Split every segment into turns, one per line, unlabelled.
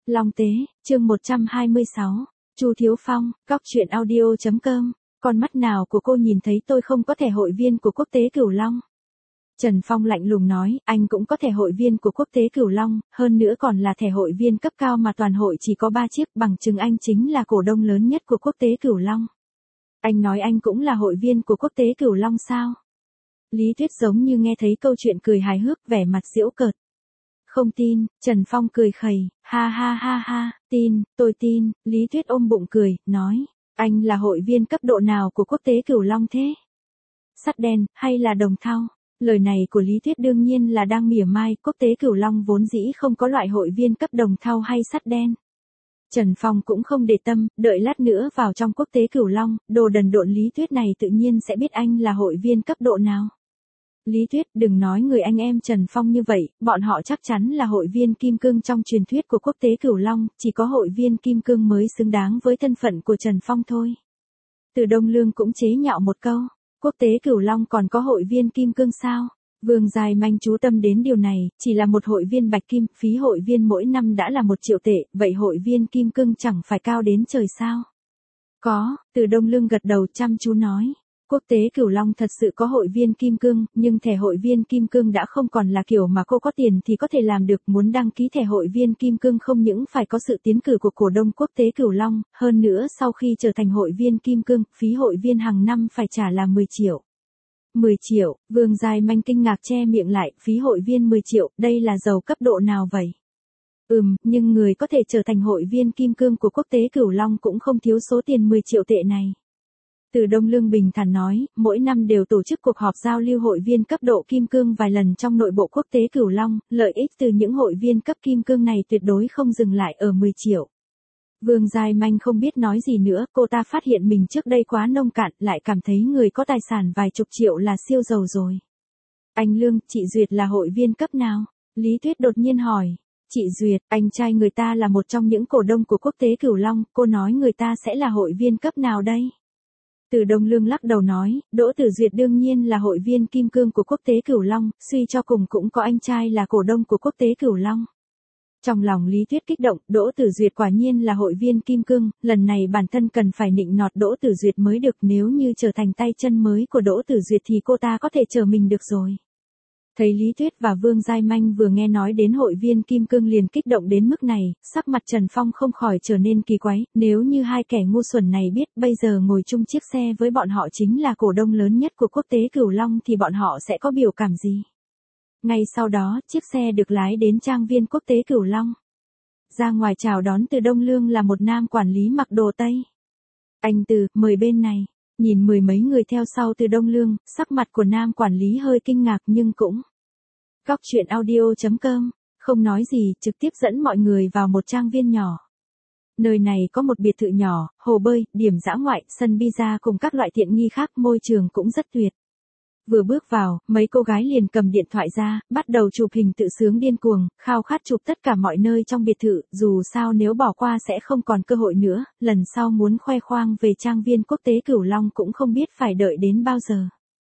Long Tế, chương 126, Chu Thiếu Phong, Góc Chuyện Audio.com, con mắt nào của cô nhìn thấy tôi không có thẻ hội viên của Quốc tế Cửu Long? Trần Phong lạnh lùng nói, anh cũng có thẻ hội viên của Quốc tế Cửu Long, hơn nữa còn là thẻ hội viên cấp cao mà toàn hội chỉ có 3 chiếc, bằng chứng anh chính là cổ đông lớn nhất của Quốc tế Cửu Long. Anh nói anh cũng là hội viên của Quốc tế Cửu Long sao? Lý Tuyết giống như nghe thấy câu chuyện cười hài hước, vẻ mặt giễu cợt. Không tin, Trần Phong cười khẩy, ha ha ha ha, tin, tôi tin. Lý Tuyết ôm bụng cười, nói, anh là hội viên cấp độ nào của Quốc tế Cửu Long thế? Sắt đen, hay là đồng thau? Lời này của Lý Tuyết đương nhiên là đang mỉa mai, Quốc tế Cửu Long vốn dĩ không có loại hội viên cấp đồng thau hay sắt đen. Trần Phong cũng không để tâm, đợi lát nữa vào trong Quốc tế Cửu Long, đồ đần độn Lý Tuyết này tự nhiên sẽ biết anh là hội viên cấp độ nào. Lý Tuyết, đừng nói người anh em Trần Phong như vậy, bọn họ chắc chắn là hội viên kim cương trong truyền thuyết của Quốc tế Cửu Long, chỉ có hội viên kim cương mới xứng đáng với thân phận của Trần Phong thôi. Từ Đông Lương cũng chế nhạo một câu, Quốc tế Cửu Long còn có hội viên kim cương sao? Vương Giai Manh chú tâm đến điều này, chỉ là một hội viên bạch kim, phí hội viên mỗi năm đã là 1 triệu tệ, vậy hội viên kim cương chẳng phải cao đến trời sao? Có, Từ Đông Lương gật đầu chăm chú nói. Quốc tế Cửu Long thật sự có hội viên kim cương, nhưng thẻ hội viên kim cương đã không còn là kiểu mà cô có tiền thì có thể làm được, muốn đăng ký thẻ hội viên kim cương không những phải có sự tiến cử của cổ đông Quốc tế Cửu Long, hơn nữa sau khi trở thành hội viên kim cương, phí hội viên hàng năm phải trả là 10 triệu. 10 triệu, Vương Giai Manh kinh ngạc che miệng lại, phí hội viên 10 triệu, đây là giàu cấp độ nào vậy? Nhưng người có thể trở thành hội viên kim cương của Quốc tế Cửu Long cũng không thiếu số tiền 10 triệu tệ này. Từ Đông Lương bình thản nói, mỗi năm đều tổ chức cuộc họp giao lưu hội viên cấp độ kim cương vài lần trong nội bộ Quốc tế Cửu Long, lợi ích từ những hội viên cấp kim cương này tuyệt đối không dừng lại ở 10 triệu. Vương Giai Manh không biết nói gì nữa, cô ta phát hiện mình trước đây quá nông cạn, lại cảm thấy người có tài sản vài chục triệu là siêu giàu rồi. Anh Lương, chị Duyệt là hội viên cấp nào? Lý Tuyết đột nhiên hỏi. Chị Duyệt, anh trai người ta là một trong những cổ đông của Quốc tế Cửu Long, cô nói người ta sẽ là hội viên cấp nào đây? Từ Đông Lương lắc đầu nói, Đỗ Tử Duyệt đương nhiên là hội viên kim cương của Quốc tế Cửu Long, suy cho cùng cũng có anh trai là cổ đông của Quốc tế Cửu Long. Trong lòng Lý Tuyết kích động, Đỗ Tử Duyệt quả nhiên là hội viên kim cương, lần này bản thân cần phải nịnh nọt Đỗ Tử Duyệt mới được, nếu như trở thành tay chân mới của Đỗ Tử Duyệt thì cô ta có thể chờ mình được rồi. Thấy Lý Tuyết và Vương Giai Manh vừa nghe nói đến hội viên kim cương liền kích động đến mức này, sắc mặt Trần Phong không khỏi trở nên kỳ quái, nếu như hai kẻ ngu xuẩn này biết bây giờ ngồi chung chiếc xe với bọn họ chính là cổ đông lớn nhất của Quốc tế Cửu Long thì bọn họ sẽ có biểu cảm gì? Ngay sau đó, chiếc xe được lái đến trang viên Quốc tế Cửu Long. Ra ngoài chào đón Từ Đông Lương là một nam quản lý mặc đồ Tây. Anh Từ, mời bên này. Nhìn mười mấy người theo sau Từ Đông Lương, sắc mặt của nam quản lý hơi kinh ngạc nhưng cũng. Góc Chuyện Audio.com, không nói gì, trực tiếp dẫn mọi người vào một trang viên nhỏ. Nơi này có một biệt thự nhỏ, hồ bơi, điểm dã ngoại, sân pizza cùng các loại tiện nghi khác, môi trường cũng rất tuyệt. Vừa bước vào, mấy cô gái liền cầm điện thoại ra, bắt đầu chụp hình tự sướng điên cuồng, khao khát chụp tất cả mọi nơi trong biệt thự, dù sao nếu bỏ qua sẽ không còn cơ hội nữa, lần sau muốn khoe khoang về trang viên Quốc tế Cửu Long cũng không biết phải đợi đến bao giờ.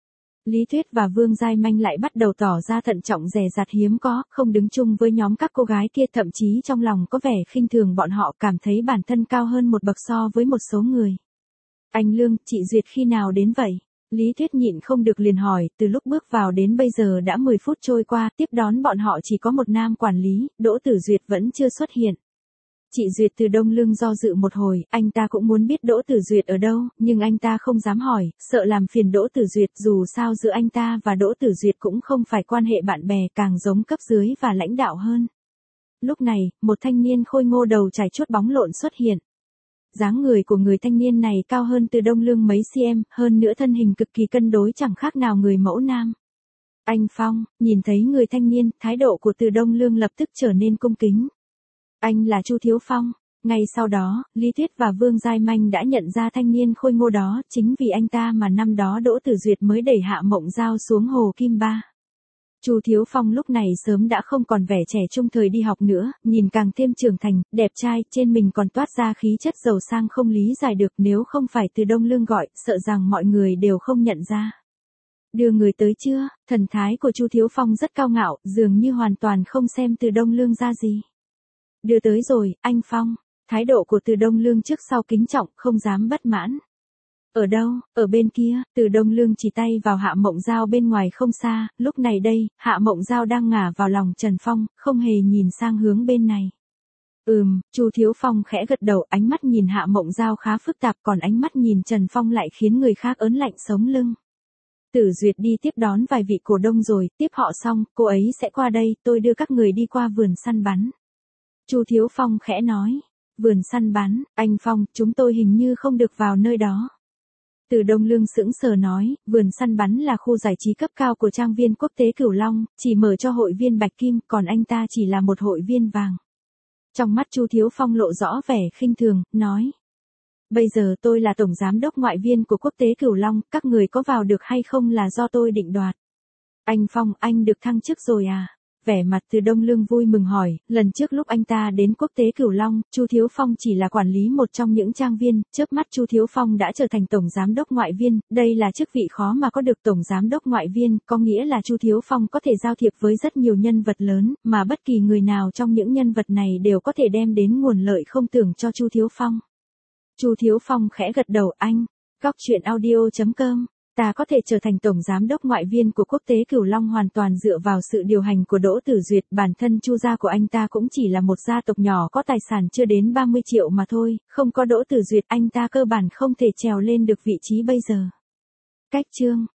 Lý Tuyết và Vương Giai Manh lại bắt đầu tỏ ra thận trọng dè dặt hiếm có, không đứng chung với nhóm các cô gái kia, thậm chí trong lòng có vẻ khinh thường bọn họ, cảm thấy bản thân cao hơn một bậc so với một số người. Anh Lương, chị Duyệt khi nào đến vậy? Lý Tuyết nhịn không được liền hỏi, từ lúc bước vào đến bây giờ đã 10 phút trôi qua, tiếp đón bọn họ chỉ có một nam quản lý, Đỗ Tử Duyệt vẫn chưa xuất hiện. Chị Duyệt. Từ Đông Lương do dự một hồi, anh ta cũng muốn biết Đỗ Tử Duyệt ở đâu, nhưng anh ta không dám hỏi, sợ làm phiền Đỗ Tử Duyệt, dù sao giữa anh ta và Đỗ Tử Duyệt cũng không phải quan hệ bạn bè, càng giống cấp dưới và lãnh đạo hơn. Lúc này, một thanh niên khôi ngô đầu chải chuốt bóng lộn xuất hiện. Dáng người của người thanh niên này cao hơn Từ Đông Lương mấy cm, hơn nữa thân hình cực kỳ cân đối chẳng khác nào người mẫu nam. Anh Phong, nhìn thấy người thanh niên, thái độ của Từ Đông Lương lập tức trở nên cung kính. Anh là Chu Thiếu Phong. Ngay sau đó, Lý Tuyết và Vương Giai Manh đã nhận ra thanh niên khôi ngô đó, chính vì anh ta mà năm đó Đỗ Tử Duyệt mới đẩy Hạ Mộng Giao xuống hồ Kim Ba. Chu Thiếu Phong lúc này sớm đã không còn vẻ trẻ trung thời đi học nữa, nhìn càng thêm trưởng thành, đẹp trai, trên mình còn toát ra khí chất giàu sang không lý giải được, nếu không phải Từ Đông Lương gọi, sợ rằng mọi người đều không nhận ra. Đưa người tới chưa? Thần thái của Chu Thiếu Phong rất cao ngạo, dường như hoàn toàn không xem Từ Đông Lương ra gì. Đưa tới rồi, anh Phong. Thái độ của Từ Đông Lương trước sau kính trọng, không dám bất mãn. Ở đâu, ở bên kia, Từ Đông Lương chỉ tay vào Hạ Mộng Giao bên ngoài không xa, lúc này đây, Hạ Mộng Giao đang ngả vào lòng Trần Phong, không hề nhìn sang hướng bên này. Chu Thiếu Phong khẽ gật đầu, ánh mắt nhìn Hạ Mộng Giao khá phức tạp, còn ánh mắt nhìn Trần Phong lại khiến người khác ớn lạnh sống lưng. Tử Duyệt đi tiếp đón vài vị cổ đông rồi, tiếp họ xong, cô ấy sẽ qua đây, tôi đưa các người đi qua vườn săn bắn. Chu Thiếu Phong khẽ nói, vườn săn bắn, anh Phong, chúng tôi hình như không được vào nơi đó. Từ Đông Lương sững sờ nói, vườn săn bắn là khu giải trí cấp cao của trang viên quốc tế Cửu Long, chỉ mở cho hội viên bạch kim, còn anh ta chỉ là một hội viên vàng. Trong mắt Chu Thiếu Phong lộ rõ vẻ khinh thường, nói. Bây giờ tôi là tổng giám đốc ngoại viên của quốc tế Cửu Long, các người có vào được hay không là do tôi định đoạt. Anh Phong, anh được thăng chức rồi à? Vẻ mặt Từ Đông Lương vui mừng hỏi, lần trước lúc anh ta đến quốc tế Cửu Long, Chu Thiếu Phong chỉ là quản lý một trong những trang viên, chớp mắt Chu Thiếu Phong đã trở thành tổng giám đốc ngoại viên, đây là chức vị khó mà có được tổng giám đốc ngoại viên, có nghĩa là Chu Thiếu Phong có thể giao thiệp với rất nhiều nhân vật lớn, mà bất kỳ người nào trong những nhân vật này đều có thể đem đến nguồn lợi không tưởng cho Chu Thiếu Phong. Chu Thiếu Phong khẽ gật đầu, anh, gocchuyenaudio.com. Ta có thể trở thành tổng giám đốc ngoại viên của quốc tế Cửu Long hoàn toàn dựa vào sự điều hành của Đỗ Tử Duyệt, bản thân Chu gia của anh ta cũng chỉ là một gia tộc nhỏ có tài sản chưa đến 30 triệu mà thôi, không có Đỗ Tử Duyệt anh ta cơ bản không thể trèo lên được vị trí bây giờ. Cách chương